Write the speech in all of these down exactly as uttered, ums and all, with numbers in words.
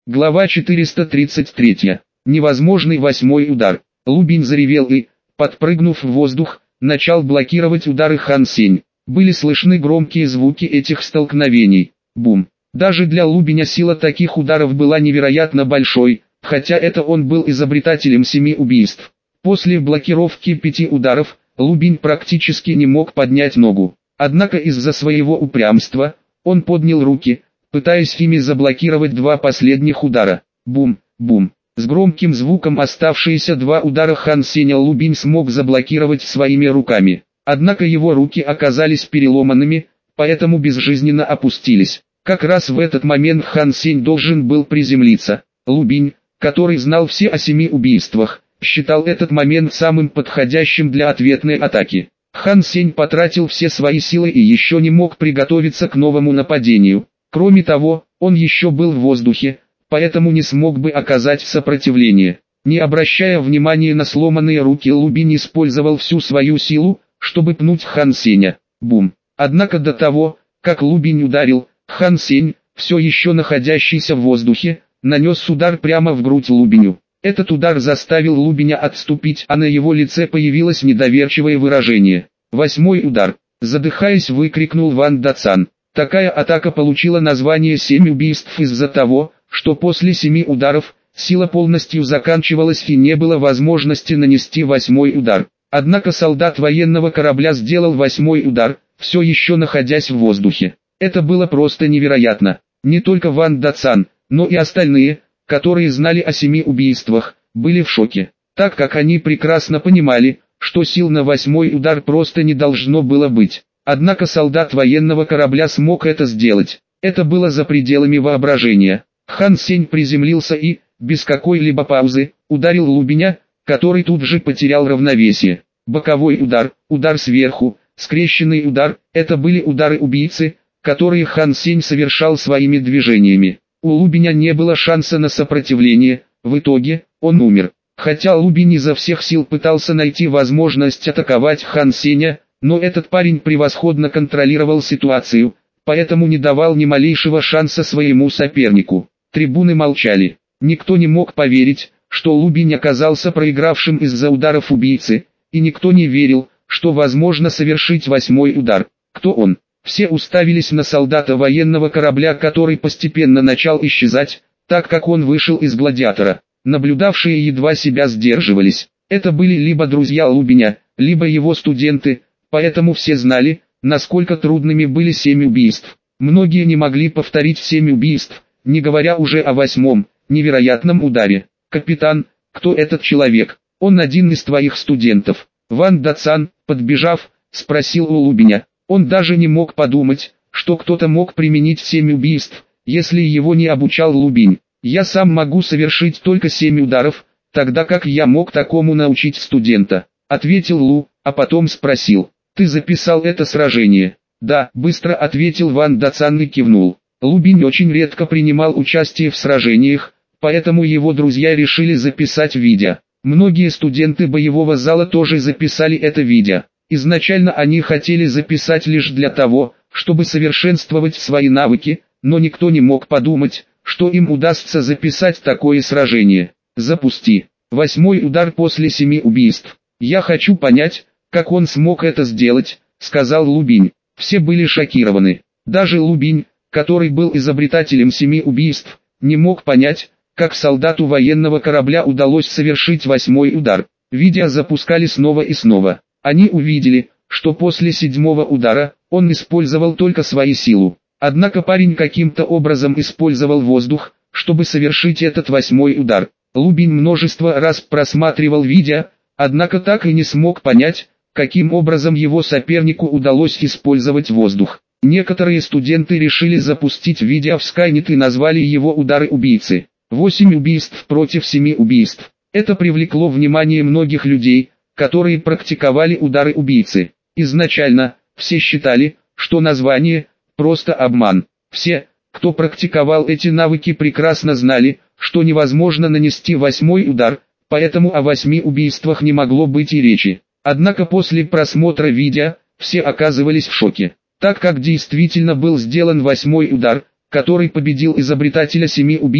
Глава четыреста тридцать три. Невозможный восьмой удар. Лубень заревел и, подпрыгнув в воздух, начал блокировать удары Хан Сень. Были слышны громкие звуки этих столкновений. Бум. Даже для Лубеня сила таких ударов была невероятно большой, хотя это он был изобретателем семи убийств. После блокировки пяти ударов, Лубень практически не мог поднять ногу. Однако из-за своего упрямства, он поднял руки, пытаясь ими заблокировать два последних удара. Бум, бум. С громким звуком оставшиеся два удара Хан Сеня Лубень смог заблокировать своими руками. Однако его руки оказались переломанными, поэтому безжизненно опустились. Как раз в этот момент Хан Сень должен был приземлиться. Лубень, который знал все о семи убийствах, считал этот момент самым подходящим для ответной атаки. Хан Сень потратил все свои силы и еще не мог приготовиться к новому нападению. Кроме того, он еще был в воздухе, поэтому не смог бы оказать сопротивление. Не обращая внимания на сломанные руки, Лубень использовал всю свою силу, чтобы пнуть Хан Сеня. Бум. Однако до того, как Лубень ударил, Хан Сень, все еще находящийся в воздухе, нанес удар прямо в грудь Лубеню. Этот удар заставил Лубеня отступить, а на его лице появилось недоверчивое выражение. Восьмой удар. Задыхаясь, выкрикнул Ван Дацан. Такая атака получила название «семь убийств» из-за того, что после семи ударов, сила полностью заканчивалась и не было возможности нанести восьмой удар. Однако солдат военного корабля сделал восьмой удар, все еще находясь в воздухе. Это было просто невероятно. Не только Ван Дацан, но и остальные, которые знали о семи убийствах, были в шоке, так как они прекрасно понимали, что сил на восьмой удар просто не должно было быть. Однако солдат военного корабля смог это сделать. Это было за пределами воображения. Хан Сень приземлился и, без какой-либо паузы, ударил Лубеня, который тут же потерял равновесие. Боковой удар, удар сверху, скрещенный удар – это были удары убийцы, которые Хан Сень совершал своими движениями. У Лубеня не было шанса на сопротивление, в итоге, он умер. Хотя Лубень изо всех сил пытался найти возможность атаковать Хан Сеня, но этот парень превосходно контролировал ситуацию, поэтому не давал ни малейшего шанса своему сопернику. Трибуны молчали. Никто не мог поверить, что Лубень оказался проигравшим из-за ударов убийцы, и никто не верил, что возможно совершить восьмой удар. Кто он? Все уставились на солдата военного корабля, который постепенно начал исчезать, так как он вышел из гладиатора. Наблюдавшие едва себя сдерживались. Это были либо друзья Лубеня, либо его студенты, поэтому все знали, насколько трудными были семь убийств. Многие не могли повторить семь убийств, не говоря уже о восьмом, невероятном ударе. «Капитан, кто этот человек? Он один из твоих студентов?» Ван Дацан, подбежав, спросил у Лубеня. Он даже не мог подумать, что кто-то мог применить семь убийств, если его не обучал Лубень. «Я сам могу совершить только семь ударов, тогда как я мог такому научить студента», — ответил Лу, а потом спросил. «Ты записал это сражение?» «Да», — быстро ответил Ван Дацан и кивнул. Лубень очень редко принимал участие в сражениях, поэтому его друзья решили записать видео. Многие студенты боевого зала тоже записали это видео. Изначально они хотели записать лишь для того, чтобы совершенствовать свои навыки, но никто не мог подумать, что им удастся записать такое сражение. «Запусти. Восьмой удар после семи убийств. Я хочу понять, как он смог это сделать», — сказал Лубень. Все были шокированы. Даже Лубень, который был изобретателем семи убийств, не мог понять, как солдату военного корабля удалось совершить восьмой удар. Видео запускали снова и снова. Они увидели, что после седьмого удара, он использовал только свою силу. Однако парень каким-то образом использовал воздух, чтобы совершить этот восьмой удар. Лубень множество раз просматривал видео, однако так и не смог понять, каким образом его сопернику удалось использовать воздух. Некоторые студенты решили запустить видео в Скайнет и назвали его «Удары убийцы». Восемь убийств против семи убийств. Это привлекло внимание многих людей, которые практиковали удары убийцы. Изначально, все считали, что название – просто обман. Все, кто практиковал эти навыки, прекрасно знали, что невозможно нанести восьмой удар, поэтому о восьми убийствах не могло быть и речи. Однако после просмотра видео, все оказывались в шоке, так как действительно был сделан восьмой удар, который победил изобретателя семи убийств,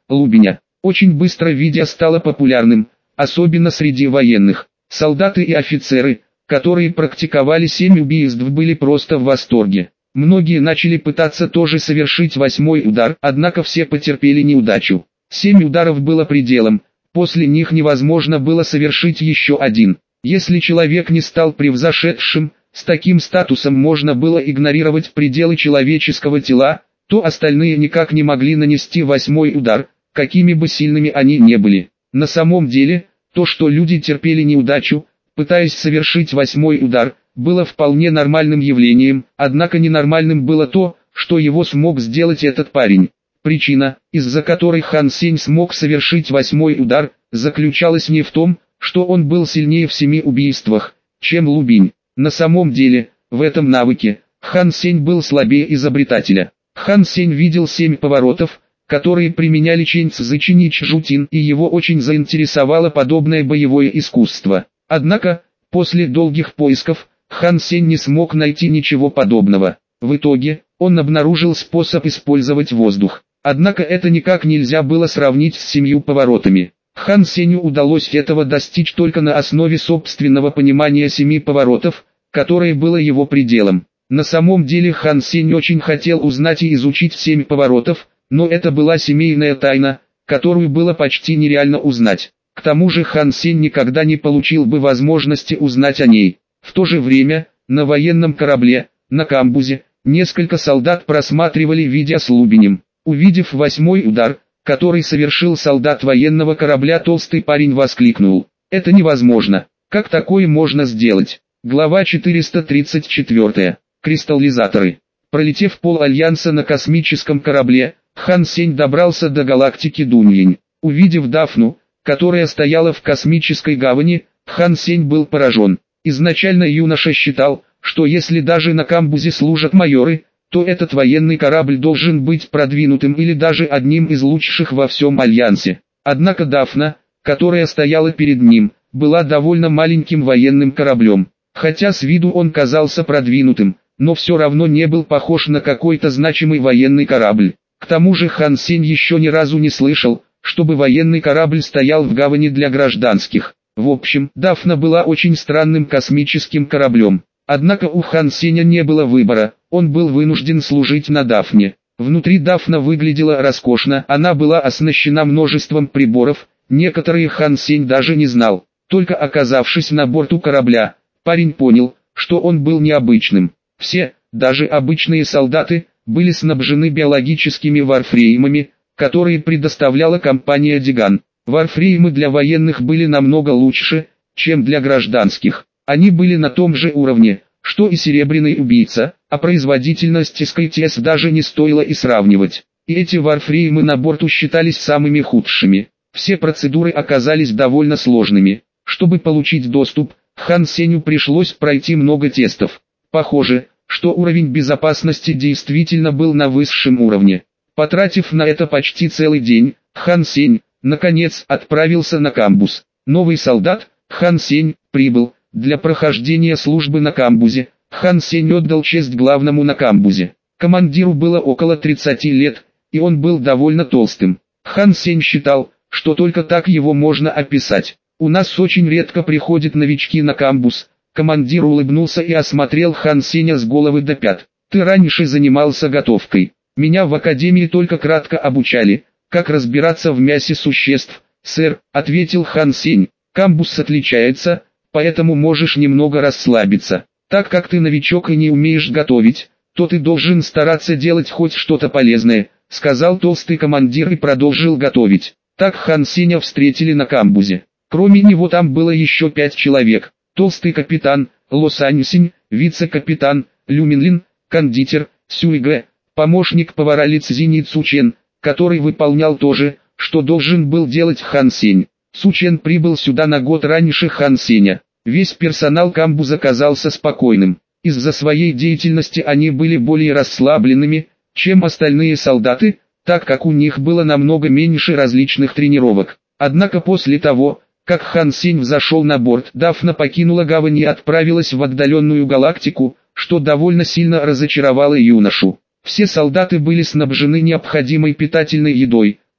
Лубеня. Очень быстро видео стало популярным, особенно среди военных. Солдаты и офицеры, которые практиковали семь убийств, были просто в восторге. Многие начали пытаться тоже совершить восьмой удар, однако все потерпели неудачу. Семь ударов было пределом, после них невозможно было совершить еще один. Если человек не стал превзошедшим, с таким статусом можно было игнорировать пределы человеческого тела, то остальные никак не могли нанести восьмой удар, какими бы сильными они не были. На самом деле, то, что люди терпели неудачу, пытаясь совершить восьмой удар, было вполне нормальным явлением, однако ненормальным было то, что его смог сделать этот парень. Причина, из-за которой Хан Сень смог совершить восьмой удар, заключалась не в том, что он был сильнее в семи убийствах, чем Лубень. На самом деле, в этом навыке, Хан Сень был слабее изобретателя. Хан Сень видел семь поворотов, которые применяли Чэнь Цзы Чинич Жутин, и его очень заинтересовало подобное боевое искусство. Однако, после долгих поисков, Хан Сень не смог найти ничего подобного. В итоге, он обнаружил способ использовать воздух. Однако это никак нельзя было сравнить с семью поворотами. Хан Сенью удалось этого достичь только на основе собственного понимания семи поворотов, которое было его пределом. На самом деле Хан Сень очень хотел узнать и изучить семь поворотов, но это была семейная тайна, которую было почти нереально узнать. К тому же Хан Сень никогда не получил бы возможности узнать о ней. В то же время, на военном корабле, на камбузе, несколько солдат просматривали видео с Лубенем. Увидев восьмой удар, который совершил солдат военного корабля, толстый парень воскликнул: «Это невозможно! Как такое можно сделать?» Глава четыреста тридцать четыре. Кристаллизаторы. Пролетев пол Альянса на космическом корабле, Хан Сень добрался до галактики Дуньинь. Увидев Дафну, которая стояла в космической гавани, Хан Сень был поражен. Изначально юноша считал, что если даже на камбузе служат майоры, то этот военный корабль должен быть продвинутым или даже одним из лучших во всем Альянсе. Однако Дафна, которая стояла перед ним, была довольно маленьким военным кораблем. Хотя с виду он казался продвинутым, но все равно не был похож на какой-то значимый военный корабль. К тому же Хан Сень еще ни разу не слышал, чтобы военный корабль стоял в гавани для гражданских. В общем, Дафна была очень странным космическим кораблем. Однако у Хан Сеня не было выбора, он был вынужден служить на Дафне. Внутри Дафна выглядела роскошно, она была оснащена множеством приборов, некоторые Хан Сень даже не знал. Только оказавшись на борту корабля, парень понял, что он был необычным. Все, даже обычные солдаты, были снабжены биологическими варфреймами, которые предоставляла компания Диган. Варфреймы для военных были намного лучше, чем для гражданских. Они были на том же уровне, что и Серебряный Убийца, а производительность эс ка тэ эс даже не стоило и сравнивать. И эти варфреймы на борту считались самыми худшими. Все процедуры оказались довольно сложными. Чтобы получить доступ, Хан Сенью пришлось пройти много тестов. Похоже, что уровень безопасности действительно был на высшем уровне. Потратив на это почти целый день, Хан Сень, наконец, отправился на камбуз. Новый солдат, Хан Сень, прибыл. Для прохождения службы на камбузе, Хан Сень отдал честь главному на камбузе. Командиру было около тридцати лет, и он был довольно толстым. Хан Сень считал, что только так его можно описать. «У нас очень редко приходят новички на камбуз». Командир улыбнулся и осмотрел Хан Сеня с головы до пят. «Ты раньше занимался готовкой. Меня в академии только кратко обучали, как разбираться в мясе существ, сэр», — ответил Хан Сень. «Камбуз отличается, поэтому можешь немного расслабиться. Так как ты новичок и не умеешь готовить, то ты должен стараться делать хоть что-то полезное», — сказал толстый командир и продолжил готовить. Так Хан Сеня встретили на камбузе. Кроме него там было еще пять человек. Толстый капитан, Ло Саньсинь, вице-капитан, Лю Минлин, кондитер, Сюйгэ, помощник повара Ли Цзинь и Цучен, который выполнял то же, что должен был делать Хан Сень. Цучен прибыл сюда на год раньше Хан Сеня. Весь персонал камбуза казался спокойным. Из-за своей деятельности они были более расслабленными, чем остальные солдаты, так как у них было намного меньше различных тренировок. Однако после того, как Хан Сень взошел на борт, Дафна покинула гавань и отправилась в отдаленную галактику, что довольно сильно разочаровало юношу. Все солдаты были снабжены необходимой питательной едой,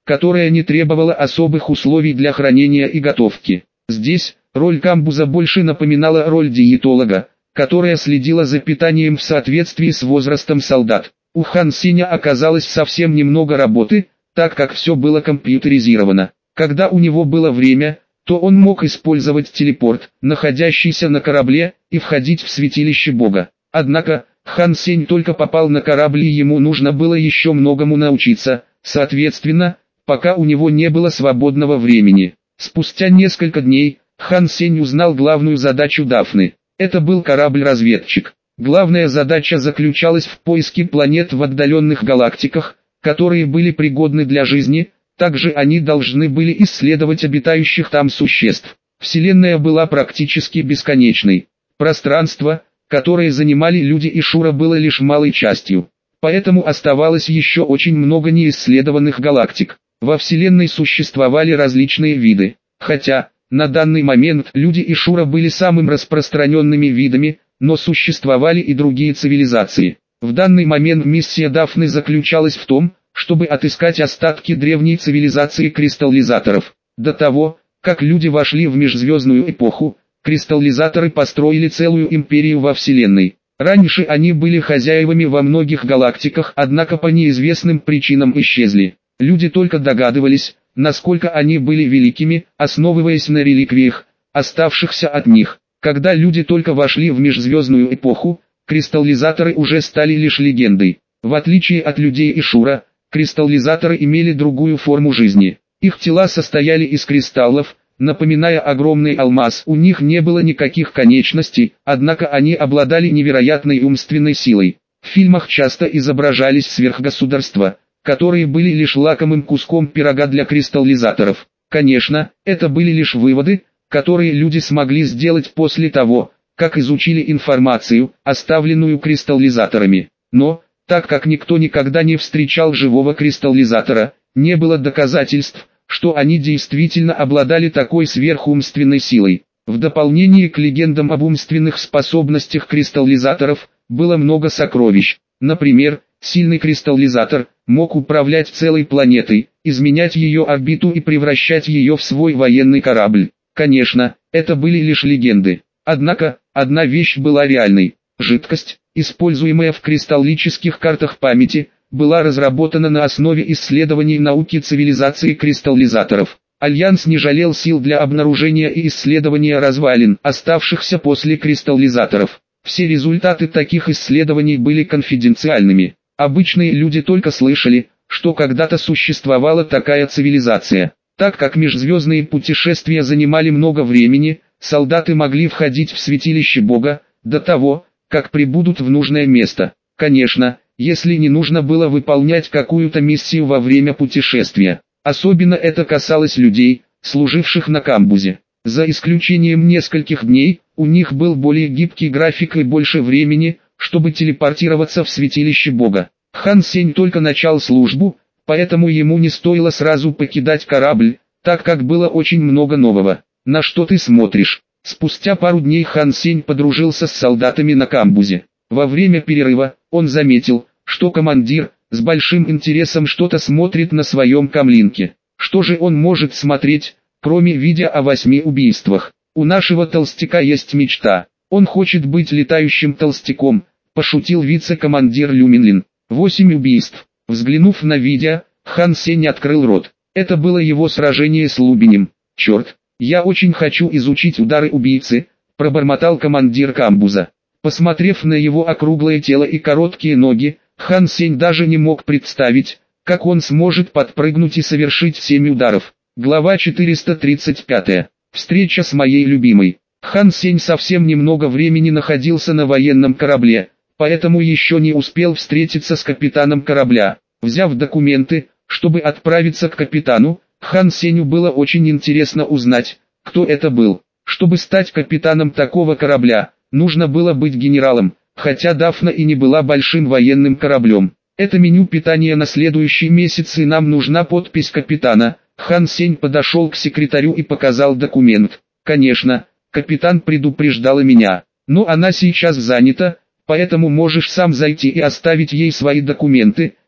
которая не требовала особых условий для хранения и готовки. Здесь роль камбуза больше напоминала роль диетолога, которая следила за питанием в соответствии с возрастом солдат. У Хан Сеня оказалось совсем немного работы, так как все было компьютеризировано. Когда у него было время, то он мог использовать телепорт, находящийся на корабле, и входить в святилище Бога. Однако, Хан Сень только попал на корабль и ему нужно было еще многому научиться, соответственно, пока у него не было свободного времени. Спустя несколько дней, Хан Сень узнал главную задачу Дафны. Это был корабль-разведчик. Главная задача заключалась в поиске планет в отдаленных галактиках, которые были пригодны для жизни. Также они должны были исследовать обитающих там существ. Вселенная была практически бесконечной. Пространство, которое занимали люди и Шура, было лишь малой частью. Поэтому оставалось еще очень много неисследованных галактик. Во Вселенной существовали различные виды. Хотя, на данный момент люди и Шура были самыми распространенными видами, но существовали и другие цивилизации. В данный момент миссия Дафны заключалась в том, чтобы отыскать остатки древней цивилизации кристаллизаторов. До того, как люди вошли в межзвездную эпоху, кристаллизаторы построили целую империю во Вселенной. Раньше они были хозяевами во многих галактиках, однако по неизвестным причинам исчезли. Люди только догадывались, насколько они были великими, основываясь на реликвиях, оставшихся от них. Когда люди только вошли в межзвездную эпоху, кристаллизаторы уже стали лишь легендой. В отличие от людей и Шура, кристаллизаторы имели другую форму жизни. Их тела состояли из кристаллов, напоминая огромный алмаз. У них не было никаких конечностей, однако они обладали невероятной умственной силой. В фильмах часто изображались сверхгосударства, которые были лишь лакомым куском пирога для кристаллизаторов. Конечно, это были лишь выводы, которые люди смогли сделать после того, как изучили информацию, оставленную кристаллизаторами. Но, так как никто никогда не встречал живого кристаллизатора, не было доказательств, что они действительно обладали такой сверхумственной силой. В дополнение к легендам об умственных способностях кристаллизаторов, было много сокровищ. Например, сильный кристаллизатор мог управлять целой планетой, изменять ее орбиту и превращать ее в свой военный корабль. Конечно, это были лишь легенды. Однако, одна вещь была реальной. Жидкость, используемая в кристаллических картах памяти, была разработана на основе исследований науки цивилизации кристаллизаторов. Альянс не жалел сил для обнаружения и исследования развалин, оставшихся после кристаллизаторов. Все результаты таких исследований были конфиденциальными. Обычные люди только слышали, что когда-то существовала такая цивилизация. Так как межзвездные путешествия занимали много времени, солдаты могли входить в святилище Бога до того, как прибудут в нужное место. Конечно, если не нужно было выполнять какую-то миссию во время путешествия. Особенно это касалось людей, служивших на камбузе. За исключением нескольких дней, у них был более гибкий график и больше времени, чтобы телепортироваться в святилище Бога. Хан Сень только начал службу, поэтому ему не стоило сразу покидать корабль, так как было очень много нового. На что ты смотришь? Спустя пару дней Хан Сень подружился с солдатами на камбузе. Во время перерыва, он заметил, что командир, с большим интересом что-то смотрит на своем камлинке. Что же он может смотреть, кроме видео о восьми убийствах? У нашего толстяка есть мечта. Он хочет быть летающим толстяком, пошутил вице-командир Люминлин. Восемь убийств. Взглянув на видео, Хан Сень открыл рот. Это было его сражение с Лубинем. Черт, я очень хочу изучить удары убийцы, пробормотал командир камбуза. Посмотрев на его округлое тело и короткие ноги, Хан Сень даже не мог представить, как он сможет подпрыгнуть и совершить семь ударов. Глава четыреста тридцать пять. Встреча с моей любимой. Хан Сень совсем немного времени находился на военном корабле, поэтому еще не успел встретиться с капитаном корабля. Взяв документы, чтобы отправиться к капитану, Хан Сенью было очень интересно узнать, кто это был. Чтобы стать капитаном такого корабля, нужно было быть генералом, хотя Дафна и не была большим военным кораблем. Это меню питания на следующий месяц, и нам нужна подпись капитана. Хан Сень подошел к секретарю и показал документ. Конечно, капитан предупреждала меня, но она сейчас занята, поэтому можешь сам зайти и оставить ей свои документы.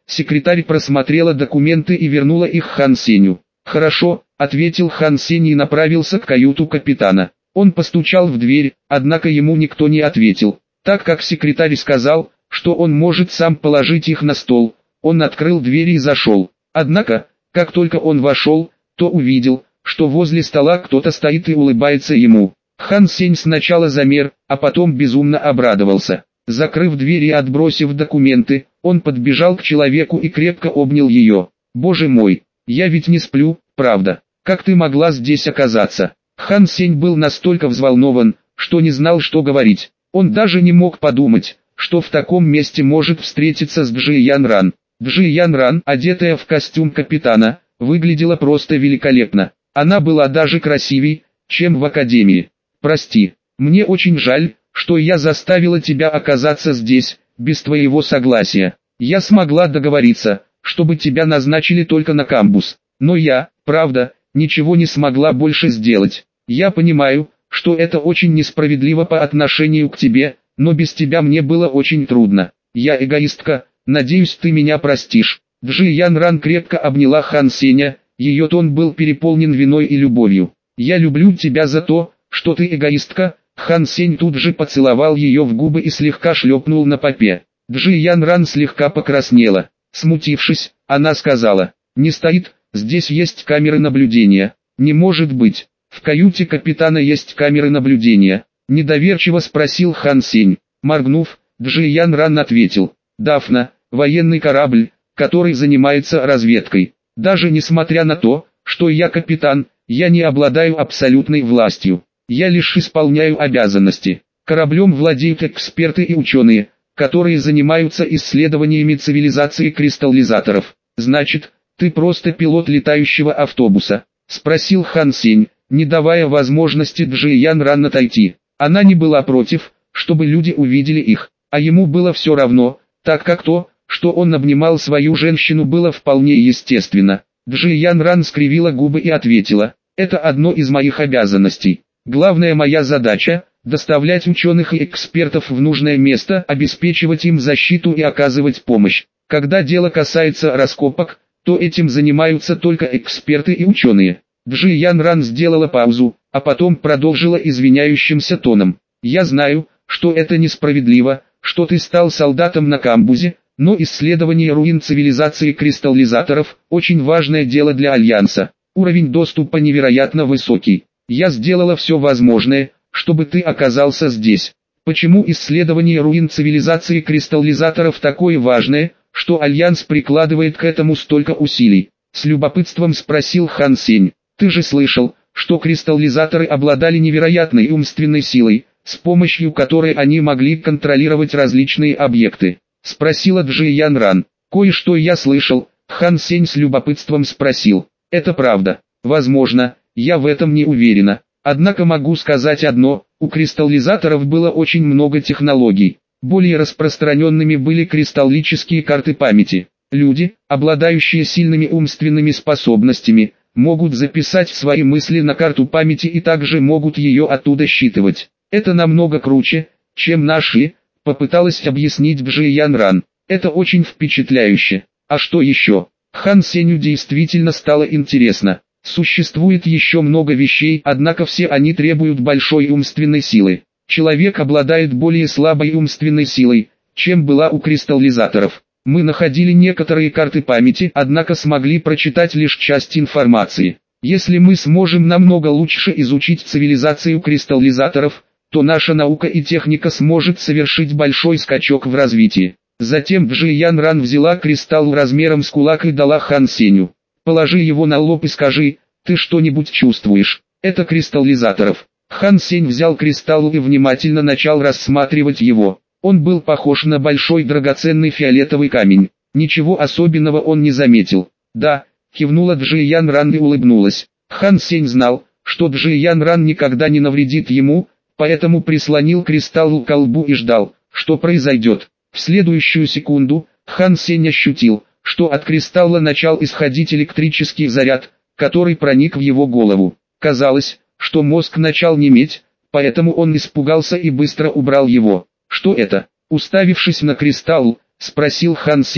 Секретарь просмотрела документы и вернула их Хан Сенью. «Хорошо», — ответил Хан Сень и направился к каюту капитана. Он постучал в дверь, однако ему никто не ответил. Так как секретарь сказал, что он может сам положить их на стол, он открыл дверь и зашел. Однако, как только он вошел, то увидел, что возле стола кто-то стоит и улыбается ему. Хан Сень сначала замер, а потом безумно обрадовался. Закрыв дверь и отбросив документы, он подбежал к человеку и крепко обнял ее. «Боже мой, я ведь не сплю, правда? Как ты могла здесь оказаться?» Хан Сень был настолько взволнован, что не знал, что говорить. Он даже не мог подумать, что в таком месте может встретиться с Джи Ян Ран. Джи Ян Ран, одетая в костюм капитана, выглядела просто великолепно. Она была даже красивей, чем в академии. «Прости, мне очень жаль, что я заставила тебя оказаться здесь, без твоего согласия. Я смогла договориться, чтобы тебя назначили только на камбус. Но я, правда, ничего не смогла больше сделать. Я понимаю, что это очень несправедливо по отношению к тебе, но без тебя мне было очень трудно. Я эгоистка, надеюсь, ты меня простишь». Джи Ян Ран крепко обняла Хан Сеня, ее тон был переполнен виной и любовью. «Я люблю тебя за то, что ты эгоистка». Хан Сень тут же поцеловал ее в губы и слегка шлепнул на попе. Джи Ян Ран слегка покраснела. Смутившись, она сказала: «Не стоит, здесь есть камеры наблюдения». «Не может быть, в каюте капитана есть камеры наблюдения?» Недоверчиво спросил Хан Сень. Моргнув, Джи Ян Ран ответил: «Дафна, военный корабль, который занимается разведкой. Даже несмотря на то, что я капитан, я не обладаю абсолютной властью. Я лишь исполняю обязанности. Кораблем владеют эксперты и ученые, которые занимаются исследованиями цивилизации кристаллизаторов». «Значит, ты просто пилот летающего автобуса?» — спросил Хан Сень, не давая возможности Джи Ян Ран отойти. Она не была против, чтобы люди увидели их, а ему было все равно, так как то, что он обнимал свою женщину, было вполне естественно. Джи Ян Ран скривила губы и ответила: «Это одно из моих обязанностей. Главная моя задача – доставлять ученых и экспертов в нужное место, обеспечивать им защиту и оказывать помощь. Когда дело касается раскопок, то этим занимаются только эксперты и ученые». Джи Ян Ран сделала паузу, а потом продолжила извиняющимся тоном: «Я знаю, что это несправедливо, что ты стал солдатом на камбузе, но исследование руин цивилизации кристаллизаторов – очень важное дело для Альянса. Уровень доступа невероятно высокий. Я сделала все возможное, чтобы ты оказался здесь. Почему исследование руин цивилизации кристаллизаторов такое важное, что Альянс прикладывает к этому столько усилий?» С любопытством спросил Хан Сень. «Ты же слышал, что кристаллизаторы обладали невероятной умственной силой, с помощью которой они могли контролировать различные объекты?» Спросила Джи Ян Ран. «Кое-что я слышал», — Хан Сень с любопытством спросил. «Это правда? Возможно, я в этом не уверена. Однако могу сказать одно: у кристаллизаторов было очень много технологий. Более распространенными были кристаллические карты памяти. Люди, обладающие сильными умственными способностями, могут записать свои мысли на карту памяти и также могут ее оттуда считывать. Это намного круче, чем наши», — попыталась объяснить Джи Ян Ран. «Это очень впечатляюще. А что еще?» Хан Сенью действительно стало интересно. Существует еще много вещей, однако все они требуют большой умственной силы. Человек обладает более слабой умственной силой, чем была у кристаллизаторов. Мы находили некоторые карты памяти, однако смогли прочитать лишь часть информации. Если мы сможем намного лучше изучить цивилизацию кристаллизаторов, то наша наука и техника сможет совершить большой скачок в развитии». Затем Джи Ян Ран взяла кристалл размером с кулак и дала Хан Сенью. «Положи его на лоб и скажи, ты что-нибудь чувствуешь? Это кристаллизаторов». Хан Сень взял кристалл и внимательно начал рассматривать его. Он был похож на большой драгоценный фиолетовый камень. Ничего особенного он не заметил. «Да», — кивнула Джи Ян Ран и улыбнулась. Хан Сень знал, что Джи Ян Ран никогда не навредит ему, поэтому прислонил кристалл к колбу и ждал, что произойдет. В следующую секунду Хан Сень ощутил, что от кристалла начал исходить электрический заряд, который проник в его голову. Казалось, что мозг начал неметь, поэтому он испугался и быстро убрал его. «Что это?» — уставившись на кристалл, спросил Хан Сень.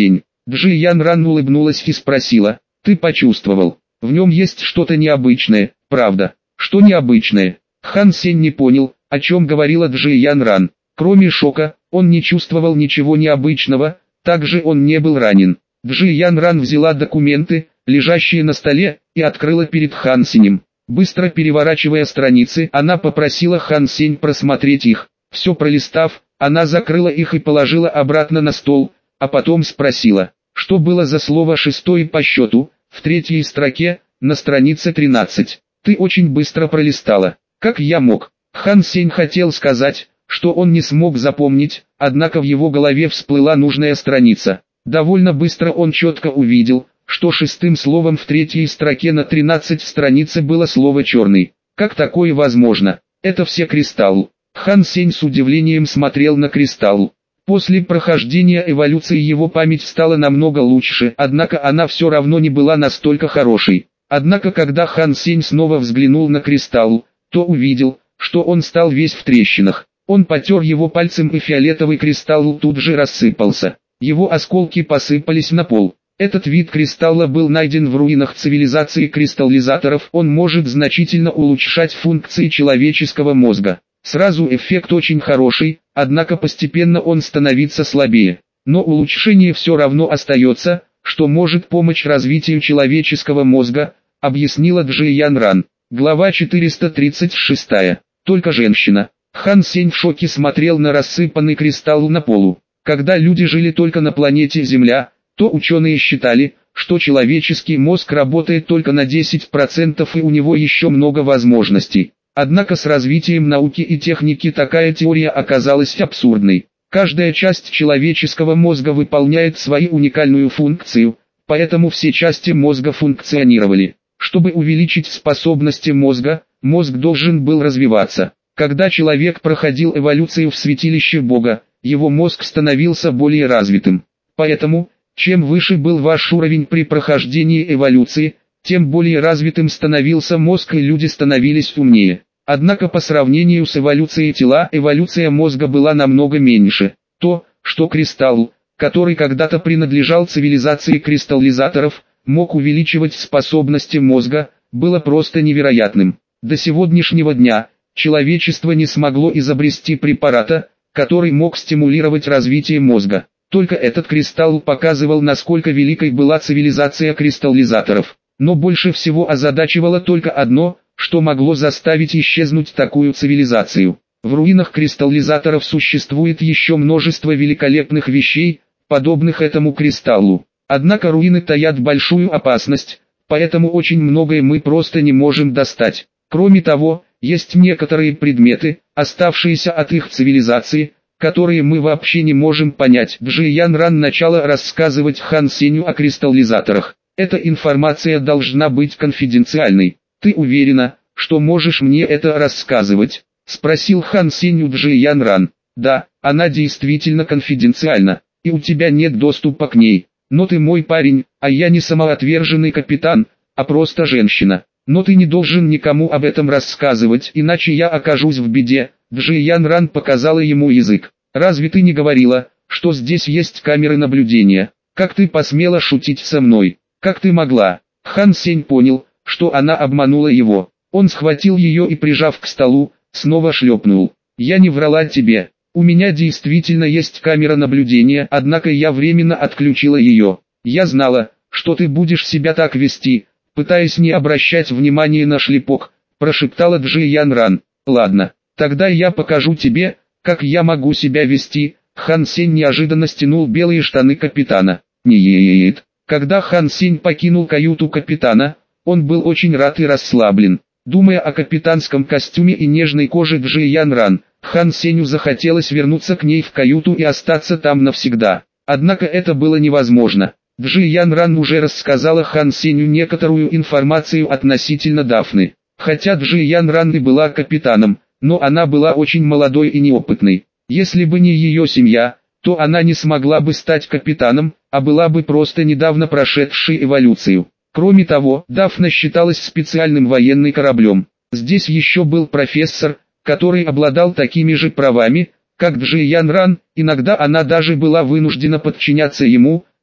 Джи Ян Ран улыбнулась и спросила, ты почувствовал? В нем есть что-то необычное, правда? Что необычное? Хан Сень не понял, о чем говорила Джи Ян Ран. Кроме шока, он не чувствовал ничего необычного, также он не был ранен. Джи Ян Ран взяла документы, лежащие на столе, и открыла перед Хан Сенем. Быстро переворачивая страницы, она попросила Хан Сень просмотреть их. Все пролистав, она закрыла их и положила обратно на стол, а потом спросила, что было за слово шестое по счету, в третьей строке, на странице тринадцать. Ты очень быстро пролистала. Как я мог? Хан Сень хотел сказать, что он не смог запомнить, однако в его голове всплыла нужная страница. Довольно быстро он четко увидел, что шестым словом в третьей строке на тринадцатой странице было слово «черный». Как такое возможно? Это все кристалл. Хан Сень с удивлением смотрел на кристалл. После прохождения эволюции его память стала намного лучше, однако она все равно не была настолько хорошей. Однако когда Хан Сень снова взглянул на кристалл, то увидел, что он стал весь в трещинах. Он потер его пальцем, и фиолетовый кристалл тут же рассыпался. Его осколки посыпались на пол. Этот вид кристалла был найден в руинах цивилизации кристаллизаторов. Он может значительно улучшать функции человеческого мозга. Сразу эффект очень хороший, однако постепенно он становится слабее. Но улучшение все равно остается, что может помочь развитию человеческого мозга, объяснила Джи Ян Ран. Глава четыреста тридцать шесть. Только женщина. Хан Сень в шоке смотрел на рассыпанный кристалл на полу. Когда люди жили только на планете Земля, то ученые считали, что человеческий мозг работает только на десять процентов и у него еще много возможностей. Однако с развитием науки и техники такая теория оказалась абсурдной. Каждая часть человеческого мозга выполняет свою уникальную функцию, поэтому все части мозга функционировали. Чтобы увеличить способности мозга, мозг должен был развиваться. Когда человек проходил эволюцию в святилище Бога, его мозг становился более развитым. Поэтому, чем выше был ваш уровень при прохождении эволюции, тем более развитым становился мозг и люди становились умнее. Однако по сравнению с эволюцией тела, эволюция мозга была намного меньше. То, что кристалл, который когда-то принадлежал цивилизации кристаллизаторов, мог увеличивать способности мозга, было просто невероятным. До сегодняшнего дня, человечество не смогло изобрести препарата, который мог стимулировать развитие мозга. Только этот кристалл показывал, насколько великой была цивилизация кристаллизаторов. Но больше всего озадачивало только одно, что могло заставить исчезнуть такую цивилизацию. В руинах кристаллизаторов существует еще множество великолепных вещей, подобных этому кристаллу. Однако руины таят большую опасность, поэтому очень многое мы просто не можем достать. Кроме того, есть некоторые предметы, оставшиеся от их цивилизации, которые мы вообще не можем понять. Джи Ян Ран начала рассказывать Хан Сенью о кристаллизаторах. Эта информация должна быть конфиденциальной. Ты уверена, что можешь мне это рассказывать? Спросил Хан Сень у Джи Ян Ран. Да, она действительно конфиденциальна, и у тебя нет доступа к ней. Но ты мой парень, а я не самоотверженный капитан, а просто женщина. Но ты не должен никому об этом рассказывать, иначе я окажусь в беде. Джи Ян Ран показала ему язык. Разве ты не говорила, что здесь есть камеры наблюдения? Как ты посмела шутить со мной? Как ты могла? Хан Сень понял, что она обманула его. Он схватил ее и, прижав к столу, снова шлепнул. Я не врала тебе. У меня действительно есть камера наблюдения, однако я временно отключила ее. Я знала, что ты будешь себя так вести, пытаясь не обращать внимания на шлепок, прошептала Джи Ян Ран. Ладно, тогда я покажу тебе, как я могу себя вести. Хан Сень неожиданно стянул белые штаны капитана. Нет. Когда Хан Сень покинул каюту капитана, он был очень рад и расслаблен. Думая о капитанском костюме и нежной коже Джи Ян Ран, Хан Сенью захотелось вернуться к ней в каюту и остаться там навсегда. Однако это было невозможно. Джи Ян Ран уже рассказала Хан Сенью некоторую информацию относительно Дафны. Хотя Джи Ян Ран и была капитаном, но она была очень молодой и неопытной. Если бы не ее семья, то она не смогла бы стать капитаном, а была бы просто недавно прошедшей эволюцию. Кроме того, Дафна считалась специальным военным кораблем. Здесь еще был профессор, который обладал такими же правами, как Джи Ян Ран, иногда она даже была вынуждена подчиняться ему,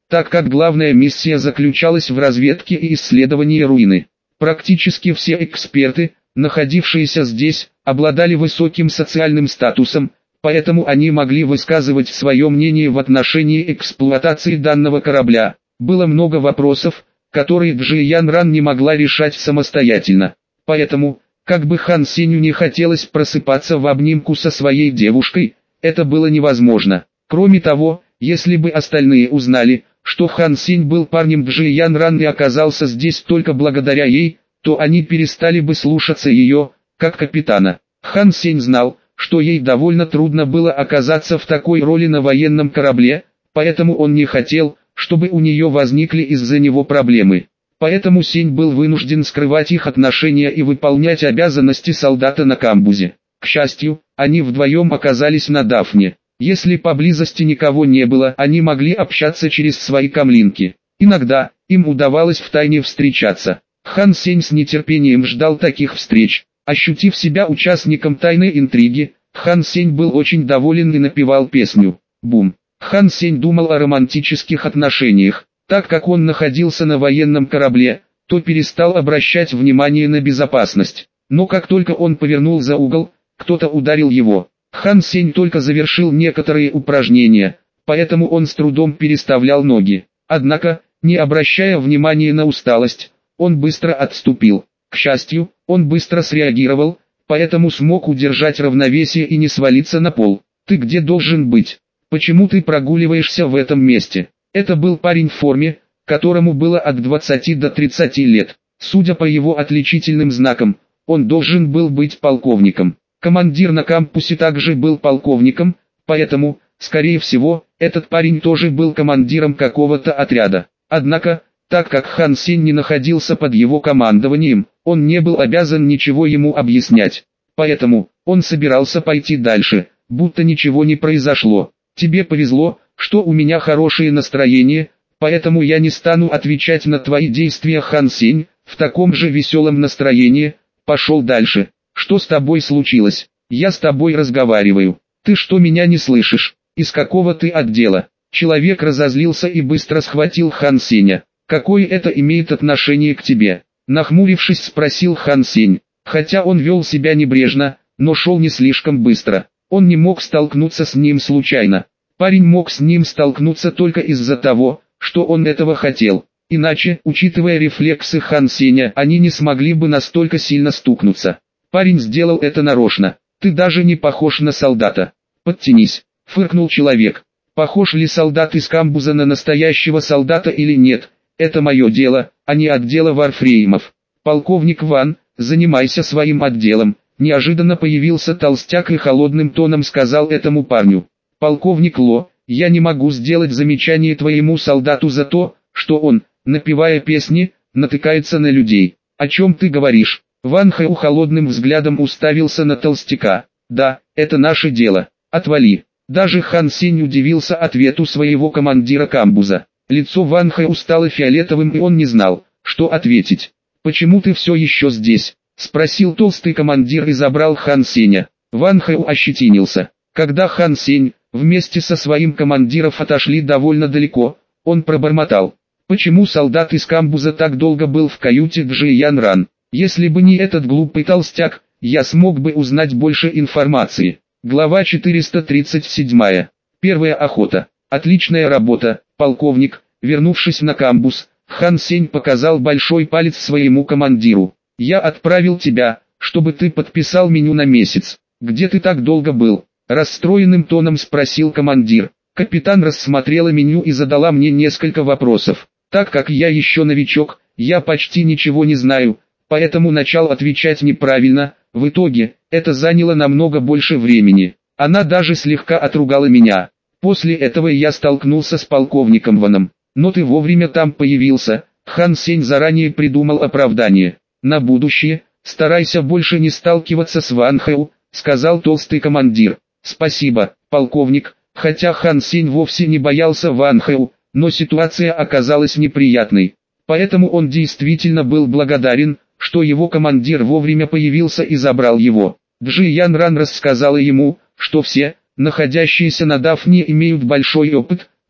так как главная миссия заключалась в разведке и исследовании руины. Практически все эксперты, находившиеся здесь, обладали высоким социальным статусом, поэтому они могли высказывать свое мнение в отношении эксплуатации данного корабля. Было много вопросов, которые Джиян Ран не могла решать самостоятельно. Поэтому, как бы Хан Сенью не хотелось просыпаться в обнимку со своей девушкой, это было невозможно. Кроме того, если бы остальные узнали, что Хан Сень был парнем Джиян Ран и оказался здесь только благодаря ей, то они перестали бы слушаться ее, как капитана. Хан Сень знал, что ей довольно трудно было оказаться в такой роли на военном корабле, поэтому он не хотел, чтобы у нее возникли из-за него проблемы. Поэтому Сень был вынужден скрывать их отношения и выполнять обязанности солдата на камбузе. К счастью, они вдвоем оказались на Дафне. Если поблизости никого не было, они могли общаться через свои камлинки. Иногда, им удавалось втайне встречаться. Хан Сень с нетерпением ждал таких встреч. Ощутив себя участником тайной интриги, Хан Сень был очень доволен и напевал песню «Бум». Хан Сень думал о романтических отношениях. Так как он находился на военном корабле, то перестал обращать внимание на безопасность. Но как только он повернул за угол, кто-то ударил его. Хан Сень только завершил некоторые упражнения, поэтому он с трудом переставлял ноги. Однако, не обращая внимания на усталость, он быстро отступил. К счастью, он быстро среагировал, поэтому смог удержать равновесие и не свалиться на пол. «Ты где должен быть? Почему ты прогуливаешься в этом месте?» Это был парень в форме, которому было от двадцати до тридцати лет. Судя по его отличительным знакам, он должен был быть полковником. Командир на кампусе также был полковником, поэтому, скорее всего, этот парень тоже был командиром какого-то отряда. Однако, так как Хан Сень не находился под его командованием, он не был обязан ничего ему объяснять. Поэтому, он собирался пойти дальше, будто ничего не произошло. «Тебе повезло, что у меня хорошее настроение, поэтому я не стану отвечать на твои действия, Хан Сень, в таком же веселом настроении, пошел дальше. Что с тобой случилось? Я с тобой разговариваю. Ты что, меня не слышишь? Из какого ты отдела?» Человек разозлился и быстро схватил Хан Сеня. «Какое это имеет отношение к тебе?» Нахмурившись, спросил Хан Сень. Хотя он вел себя небрежно, но шел не слишком быстро. Он не мог столкнуться с ним случайно. Парень мог с ним столкнуться только из-за того, что он этого хотел. Иначе, учитывая рефлексы Хан Сеня, они не смогли бы настолько сильно стукнуться. Парень сделал это нарочно. «Ты даже не похож на солдата. Подтянись», — фыркнул человек. «Похож ли солдат из камбуза на настоящего солдата или нет, это мое дело, а не отдела варфреймов. Полковник Ван, занимайся своим отделом». Неожиданно появился толстяк и холодным тоном сказал этому парню: «Полковник Ло, я не могу сделать замечание твоему солдату за то, что он, напевая песни, натыкается на людей. О чем ты говоришь?» Ван Хэу холодным взглядом уставился на толстяка. «Да, это наше дело. Отвали». Даже Хан Сень удивился ответу своего командира камбуза. Лицо Ван Хэу стало фиолетовым и он не знал, что ответить. «Почему ты все еще здесь?» — спросил толстый командир и забрал Хан Сеня. Ван Хэу ощетинился. Когда Хан Сень, вместе со своим командиром отошли довольно далеко, он пробормотал: «Почему солдат из камбуза так долго был в каюте Джиян Ран? Если бы не этот глупый толстяк, я смог бы узнать больше информации». Глава четыреста тридцать семь. Первая охота. Отличная работа, полковник. Вернувшись на камбуз, Хан Сень показал большой палец своему командиру. «Я отправил тебя, чтобы ты подписал меню на месяц. Где ты так долго был?» Расстроенным тоном спросил командир. Капитан рассмотрела меню и задала мне несколько вопросов. Так как я еще новичок, я почти ничего не знаю, поэтому начал отвечать неправильно. В итоге, это заняло намного больше времени. Она даже слегка отругала меня. После этого я столкнулся с полковником Ваном. «Но ты вовремя там появился», — Хан Сень заранее придумал оправдание. «На будущее, старайся больше не сталкиваться с Ван Хэу», — сказал толстый командир. «Спасибо, полковник», хотя Хан Сень вовсе не боялся Ван Хэу, но ситуация оказалась неприятной. Поэтому он действительно был благодарен, что его командир вовремя появился и забрал его. Джиян Ран рассказала ему, что все, находящиеся на Дафне, имеют большой опыт,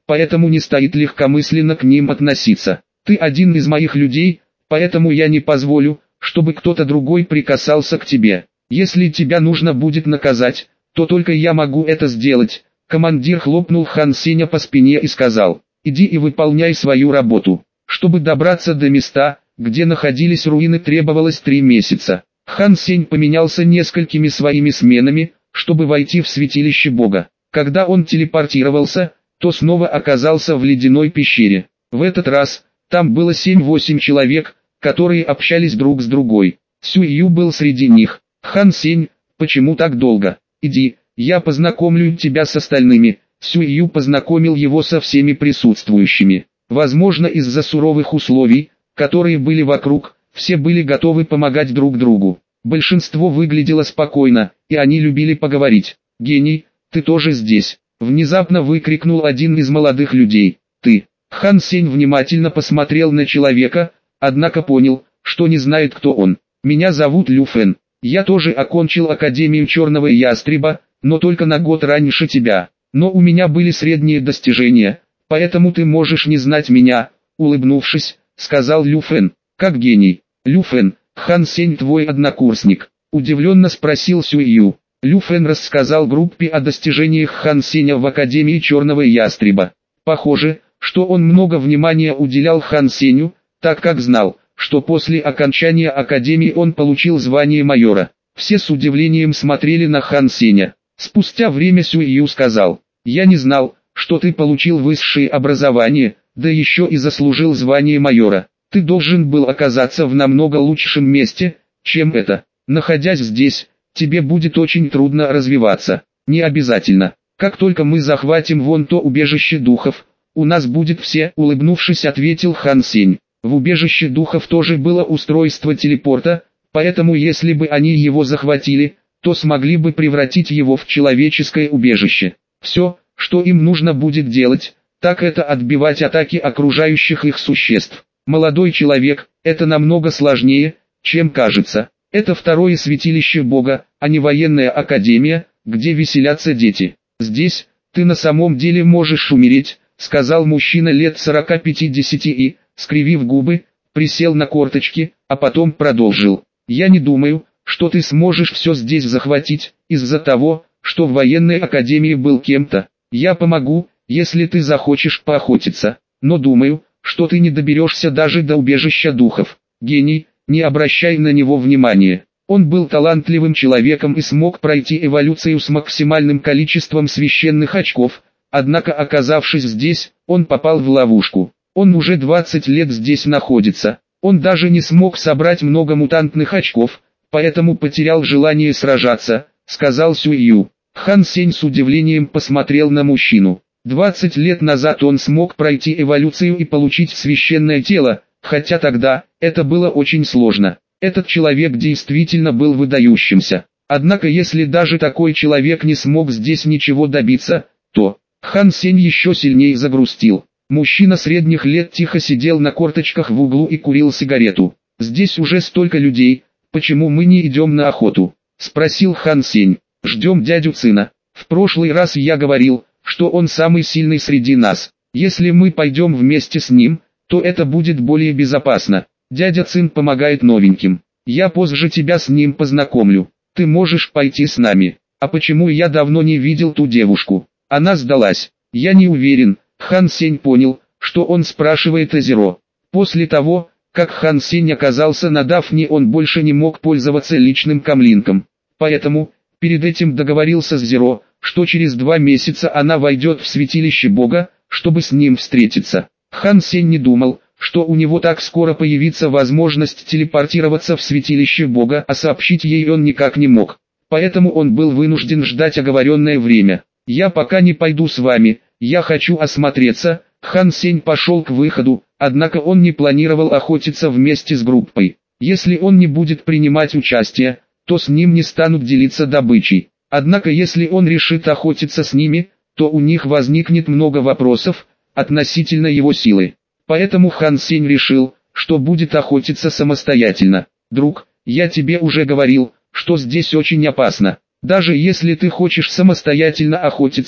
поэтому не стоит легкомысленно к ним относиться. Ты один из моих людей, поэтому я не позволю, чтобы кто-то другой прикасался к тебе. Если тебя нужно будет наказать, то только я могу это сделать». Командир хлопнул Хан Сеня по спине и сказал: «Иди и выполняй свою работу». Чтобы добраться до места, где находились руины, требовалось три месяца. Хан Сень поменялся несколькими своими сменами, чтобы войти в святилище Бога. Когда он телепортировался, то снова оказался в ледяной пещере. В этот раз, там было семь-восемь человек, которые общались друг с другой. Сюй Ю был среди них. «Хан Сень, почему так долго? Иди, я познакомлю тебя с остальными». Сюй Ю познакомил его со всеми присутствующими. Возможно, из-за суровых условий, которые были вокруг, все были готовы помогать друг другу. Большинство выглядело спокойно, и они любили поговорить. «Гений, ты тоже здесь?» — внезапно выкрикнул один из молодых людей. «Ты?» Хан Сень внимательно посмотрел на человека, однако понял, что не знает, кто он. «Меня зовут Лю Фэн. Я тоже окончил Академию Черного Ястреба, но только на год раньше тебя. Но у меня были средние достижения, поэтому ты можешь не знать меня», — улыбнувшись, сказал Лю Фэн. «Как гений?» «Лю Фэн, Хан Сень твой однокурсник?» — удивленно спросил Сюй Ю. Лю Фэн рассказал группе о достижениях Хан Сеня в Академии Черного Ястреба. Похоже, что он много внимания уделял Хан Сеню, так как знал, что после окончания Академии он получил звание майора. Все с удивлением смотрели на Хан Сеня. Спустя время Сюй Ю сказал: «Я не знал, что ты получил высшее образование, да еще и заслужил звание майора. Ты должен был оказаться в намного лучшем месте, чем это. Находясь здесь, тебе будет очень трудно развиваться». «Не обязательно. Как только мы захватим вон то убежище духов, у нас будет все», — улыбнувшись, ответил Хан Сень. В убежище духов тоже было устройство телепорта, поэтому если бы они его захватили, то смогли бы превратить его в человеческое убежище. Все, что им нужно будет делать, так это отбивать атаки окружающих их существ. «Молодой человек, это намного сложнее, чем кажется. Это второе святилище Бога, а не военная академия, где веселятся дети. Здесь, ты на самом деле можешь умереть», — сказал мужчина лет сорока-пятидесяти и, скривив губы, присел на корточки, а потом продолжил. «Я не думаю, что ты сможешь все здесь захватить, из-за того, что в военной академии был кем-то. Я помогу, если ты захочешь поохотиться, но думаю, что ты не доберешься даже до убежища духов». «Гений, не обращай на него внимания. Он был талантливым человеком и смог пройти эволюцию с максимальным количеством священных очков, однако, оказавшись здесь, он попал в ловушку. Он уже двадцать лет здесь находится. Он даже не смог собрать много мутантных очков, поэтому потерял желание сражаться», — сказал Сюй Ю. Хан Сень с удивлением посмотрел на мужчину. двадцать лет назад он смог пройти эволюцию и получить священное тело, хотя тогда это было очень сложно. Этот человек действительно был выдающимся. Однако если даже такой человек не смог здесь ничего добиться, то Хан Сень еще сильнее загрустил. Мужчина средних лет тихо сидел на корточках в углу и курил сигарету. «Здесь уже столько людей, почему мы не идем на охоту?» — спросил Хан Сень. «Ждем дядю Цина. В прошлый раз я говорил, что он самый сильный среди нас. Если мы пойдем вместе с ним, то это будет более безопасно. Дядя Цин помогает новеньким. Я позже тебя с ним познакомлю. Ты можешь пойти с нами». «А почему я давно не видел ту девушку? Она сдалась?» «Я не уверен». Хан Сень понял, что он спрашивает о Зеро. После того, как Хан Сень оказался на Дафне, он больше не мог пользоваться личным камлинком. Поэтому, перед этим договорился с Зеро, что через два месяца она войдет в святилище Бога, чтобы с ним встретиться. Хан Сень не думал, что у него так скоро появится возможность телепортироваться в святилище Бога, а сообщить ей он никак не мог. Поэтому он был вынужден ждать оговоренное время. «Я пока не пойду с вами. Я хочу осмотреться». Хан Сень пошел к выходу, однако он не планировал охотиться вместе с группой. Если он не будет принимать участие, то с ним не станут делиться добычей. Однако если он решит охотиться с ними, то у них возникнет много вопросов относительно его силы. Поэтому Хан Сень решил, что будет охотиться самостоятельно. «Друг, я тебе уже говорил, что здесь очень опасно. Даже если ты хочешь самостоятельно охотиться,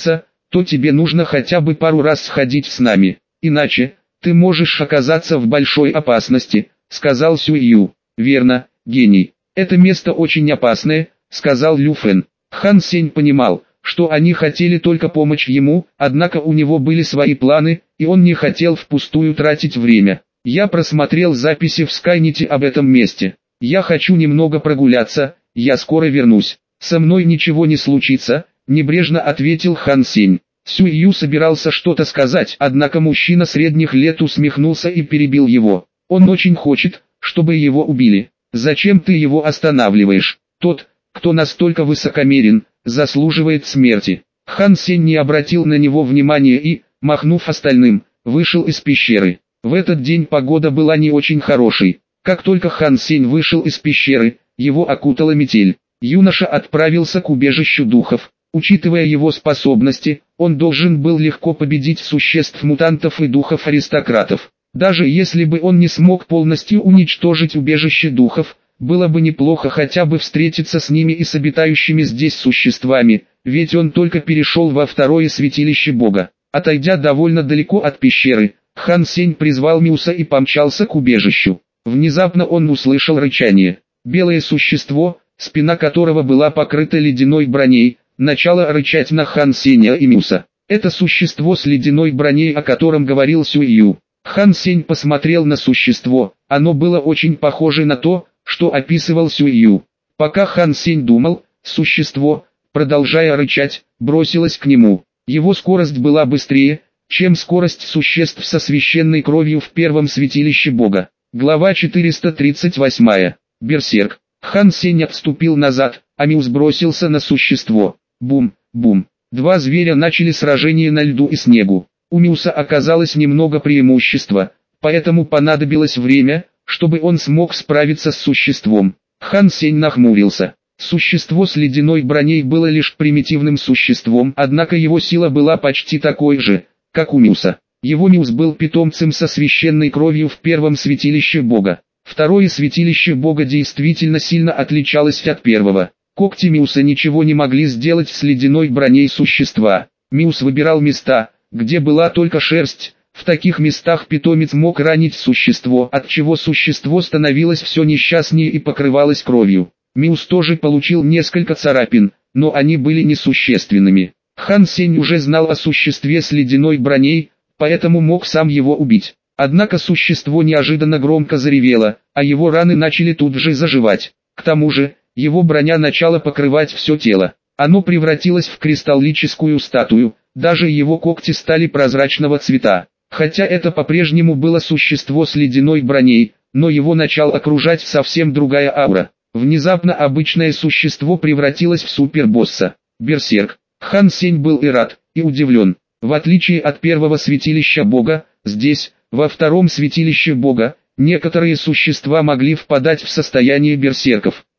то тебе нужно хотя бы пару раз сходить с нами, иначе ты можешь оказаться в большой опасности», — сказал Сюю. «Верно, гений. Это место очень опасное», — сказал Лю Фэн. Хан Сень понимал, что они хотели только помочь ему, однако у него были свои планы, и он не хотел впустую тратить время. «Я просмотрел записи в Скайнете об этом месте. Я хочу немного прогуляться, я скоро вернусь. Со мной ничего не случится», — небрежно ответил Хан Сень. Сюю собирался что-то сказать, однако мужчина средних лет усмехнулся и перебил его. «Он очень хочет, чтобы его убили. Зачем ты его останавливаешь? Тот, кто настолько высокомерен, заслуживает смерти». Хан Сень не обратил на него внимания и, махнув остальным, вышел из пещеры. В этот день погода была не очень хорошей. Как только Хан Сень вышел из пещеры, его окутала метель. Юноша отправился к убежищу духов. Учитывая его способности, он должен был легко победить существ-мутантов и духов-аристократов. Даже если бы он не смог полностью уничтожить убежище духов, было бы неплохо хотя бы встретиться с ними и с обитающими здесь существами, ведь он только перешел во второе святилище Бога. Отойдя довольно далеко от пещеры, Хан Сень призвал Миуса и помчался к убежищу. Внезапно он услышал рычание. Белое существо, спина которого была покрыта ледяной броней, начало рычать на Хан Сеня и Миуса. Это существо с ледяной броней, о котором говорил Сюю. Хан Сень посмотрел на существо, оно было очень похоже на то, что описывал Сюю. Пока Хан Сень думал, существо, продолжая рычать, бросилось к нему. Его скорость была быстрее, чем скорость существ со священной кровью в первом святилище Бога. Глава четыреста тридцать восемь. Берсерк. Хан Сень отступил назад, а Миус бросился на существо. Бум, бум. Два зверя начали сражение на льду и снегу. У Миуса оказалось немного преимущества, поэтому понадобилось время, чтобы он смог справиться с существом. Хан Сень нахмурился. Существо с ледяной броней было лишь примитивным существом, однако его сила была почти такой же, как у Миуса. Его Миус был питомцем со священной кровью в первом святилище Бога. Второе святилище Бога действительно сильно отличалось от первого. Когти Миуса ничего не могли сделать с ледяной броней существа. Миус выбирал места, где была только шерсть. В таких местах питомец мог ранить существо, от чего существо становилось все несчастнее и покрывалось кровью. Миус тоже получил несколько царапин, но они были несущественными. Хан Сень уже знал о существе с ледяной броней, поэтому мог сам его убить. Однако существо неожиданно громко заревело, а его раны начали тут же заживать. К тому же, его броня начала покрывать все тело. Оно превратилось в кристаллическую статую, даже его когти стали прозрачного цвета. Хотя это по-прежнему было существо с ледяной броней, но его начала окружать совсем другая аура. Внезапно обычное существо превратилось в супербосса. Берсерк. Хан Сень был и рад, и удивлен. В отличие от первого святилища Бога, здесь, во втором святилище Бога, некоторые существа могли впадать в состояние берсерков.